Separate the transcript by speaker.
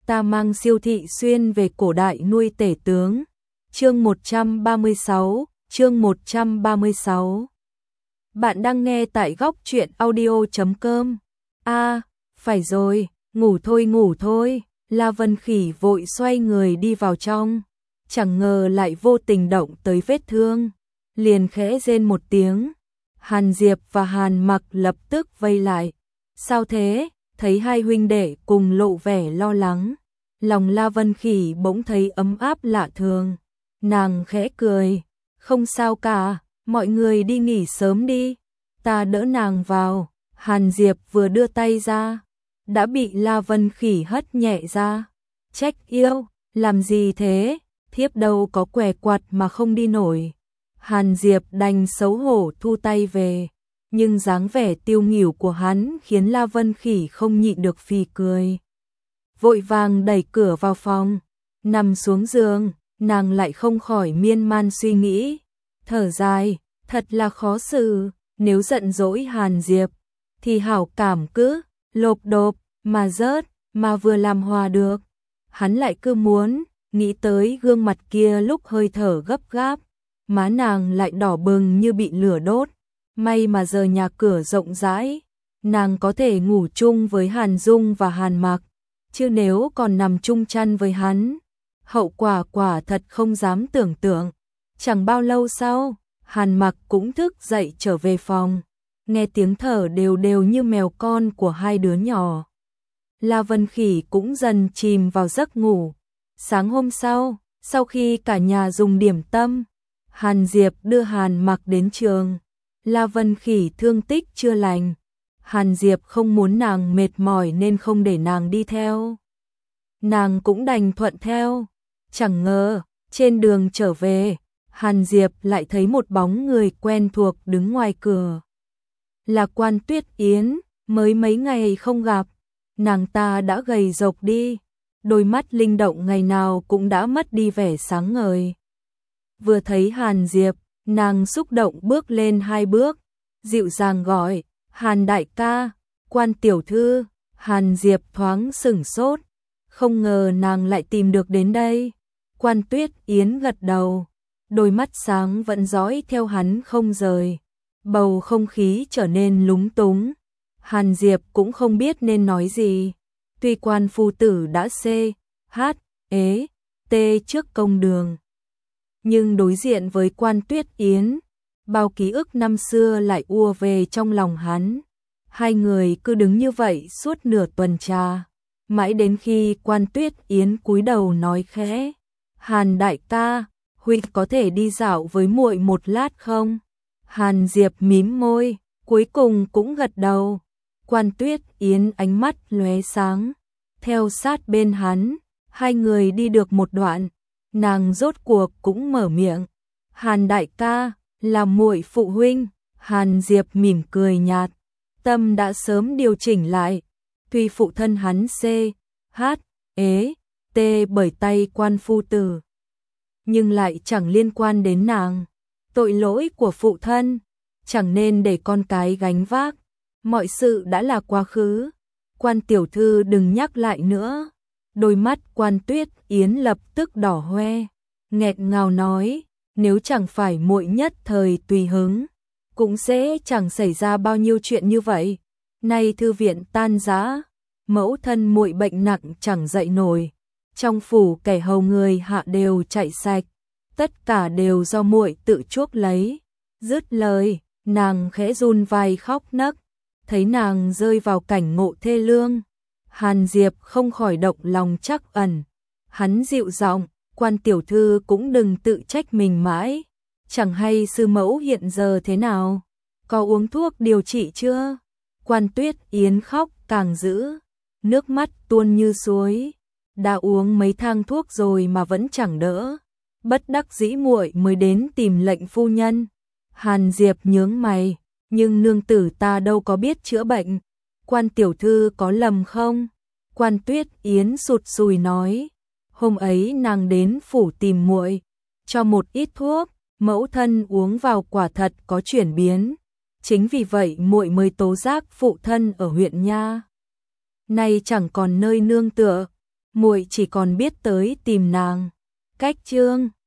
Speaker 1: ta mang Siêu Thị Xuyên về cổ đại nuôi tể tướng. Chương 136, chương 136. Bạn đang nghe tại góc truyện audio.com. Phải rồi, ngủ thôi. La Vân Khỉ vội xoay người đi vào trong, chẳng ngờ lại vô tình động tới vết thương, liền khẽ rên một tiếng. Hàn Diệp và Hàn Mặc lập tức vây lại. Sao thế? Thấy hai huynh đệ cùng lộ vẻ lo lắng, lòng La Vân Khỉ bỗng thấy ấm áp lạ thường. Nàng khẽ cười, không sao cả, mọi người đi nghỉ sớm đi, ta đỡ nàng vào. Hàn Diệp vừa đưa tay ra, đã bị La Vân Khỉ hất nhẹ ra. Trách yêu, làm gì thế, thiếp đâu có què quặt mà không đi nổi. Hàn Diệp đành xấu hổ thu tay về, nhưng dáng vẻ tiêu nghỉu của hắn khiến La Vân Khỉ không nhịn được phì cười. Vội vàng đẩy cửa vào phòng, nằm xuống giường, nàng lại không khỏi miên man suy nghĩ, thở dài, thật là khó xử, nếu giận dỗi Hàn Diệp thì hảo cảm cứ lộp độp mà rớt, mà vừa làm hòa được. Hắn lại cứ muốn, nghĩ tới gương mặt kia lúc hơi thở gấp gáp, má nàng lại đỏ bừng như bị lửa đốt. May mà giờ nhà cửa rộng rãi, nàng có thể ngủ chung với Hàn Dung và Hàn Mặc, chứ nếu còn nằm chung chăn với hắn, hậu quả quả thật không dám tưởng tượng. Chẳng bao lâu sau, Hàn Mặc cũng thức dậy trở về phòng, nghe tiếng thở đều đều như mèo con của hai đứa nhỏ. La Vân Khỉ cũng dần chìm vào giấc ngủ. Sáng hôm sau khi cả nhà dùng điểm tâm, Hàn Diệp đưa Hàn Mặc đến trường. La Vân Khỉ thương tích chưa lành, Hàn Diệp không muốn nàng mệt mỏi nên không để nàng đi theo. Nàng cũng đành thuận theo. Chẳng ngờ, trên đường trở về, Hàn Diệp lại thấy một bóng người quen thuộc đứng ngoài cửa. Là Quan Tuyết Yến, mới mấy ngày không gặp, nàng ta đã gầy rộc đi, đôi mắt linh động ngày nào cũng đã mất đi vẻ sáng ngời. Vừa thấy Hàn Diệp, nàng xúc động bước lên 2 bước, dịu dàng gọi, Hàn đại ca, Quan tiểu thư. Hàn Diệp thoáng sửng sốt, không ngờ nàng lại tìm được đến đây. Quan Tuyết Yến gật đầu, đôi mắt sáng vẫn dõi theo hắn không rời. Bầu không khí trở nên lúng túng, Hàn Diệp cũng không biết nên nói gì. Tuy Quan phu tử đã CHT trước công đường, nhưng đối diện với Quan Tuyết Yến, bao ký ức năm xưa lại ùa về trong lòng hắn. Hai người cứ đứng như vậy suốt nửa tuần trà, mãi đến khi Quan Tuyết Yến cúi đầu nói khẽ, Hàn đại ca, huynh có thể đi dạo với muội một lát không? Hàn Diệp mím môi, cuối cùng cũng gật đầu. Quan Tuyết Yến ánh mắt lóe sáng, theo sát bên hắn. Hai người đi được một đoạn, nàng rốt cuộc cũng mở miệng, Hàn đại ca, là muội phụ huynh. Hàn Diệp mỉm cười nhạt, tâm đã sớm điều chỉnh lại. Tuy phụ thân hắn CHT bởi tay Quan phu tử, nhưng lại chẳng liên quan đến nàng. Tội lỗi của phụ thân, chẳng nên để con cái gánh vác. Mọi sự đã là quá khứ, Quan tiểu thư đừng nhắc lại nữa. Đôi mắt Quan Tuyết Yến lập tức đỏ hoe, nghẹn ngào nói, nếu chẳng phải muội nhất thời tùy hứng, cũng sẽ chẳng xảy ra bao nhiêu chuyện như vậy. Nay thư viện tan rã, mẫu thân muội bệnh nặng chẳng dậy nổi, trong phủ kẻ hầu người hạ đều chạy sạch, tất cả đều do muội tự chuốc lấy. Dứt lời, nàng khẽ run vai khóc nấc. Thấy nàng rơi vào cảnh ngộ thê lương, Hàn Diệp không khỏi động lòng trắc ẩn. Hắn dịu giọng, Quan tiểu thư cũng đừng tự trách mình mãi. Chẳng hay sư mẫu hiện giờ thế nào, có uống thuốc điều trị chưa? Quan Tuyết Yến khóc càng dữ, nước mắt tuôn như suối. Đã uống mấy thang thuốc rồi mà vẫn chẳng đỡ, bất đắc dĩ muội mới đến tìm lệnh phu nhân. Hàn Diệp nhướng mày, nhưng nương tử ta đâu có biết chữa bệnh, Quan tiểu thư có lầm không? Quan Tuyết Yến sụt sùi nói, hôm ấy nàng đến phủ tìm muội, cho một ít thuốc, mẫu thân uống vào quả thật có chuyển biến, chính vì vậy muội mới tố giác phụ thân ở huyện nha. Nay chẳng còn nơi nương tựa, muội chỉ còn biết tới tìm nàng. Cách chương